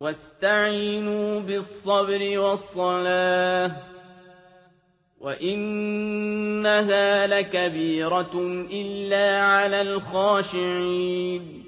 وَاسْتَعِينُوا بِالصَّبْرِ وَالصَّلَاةِ وَإِنَّهَا لَكَبِيرَةٌ إِلَّا عَلَى الْخَاشِعِينَ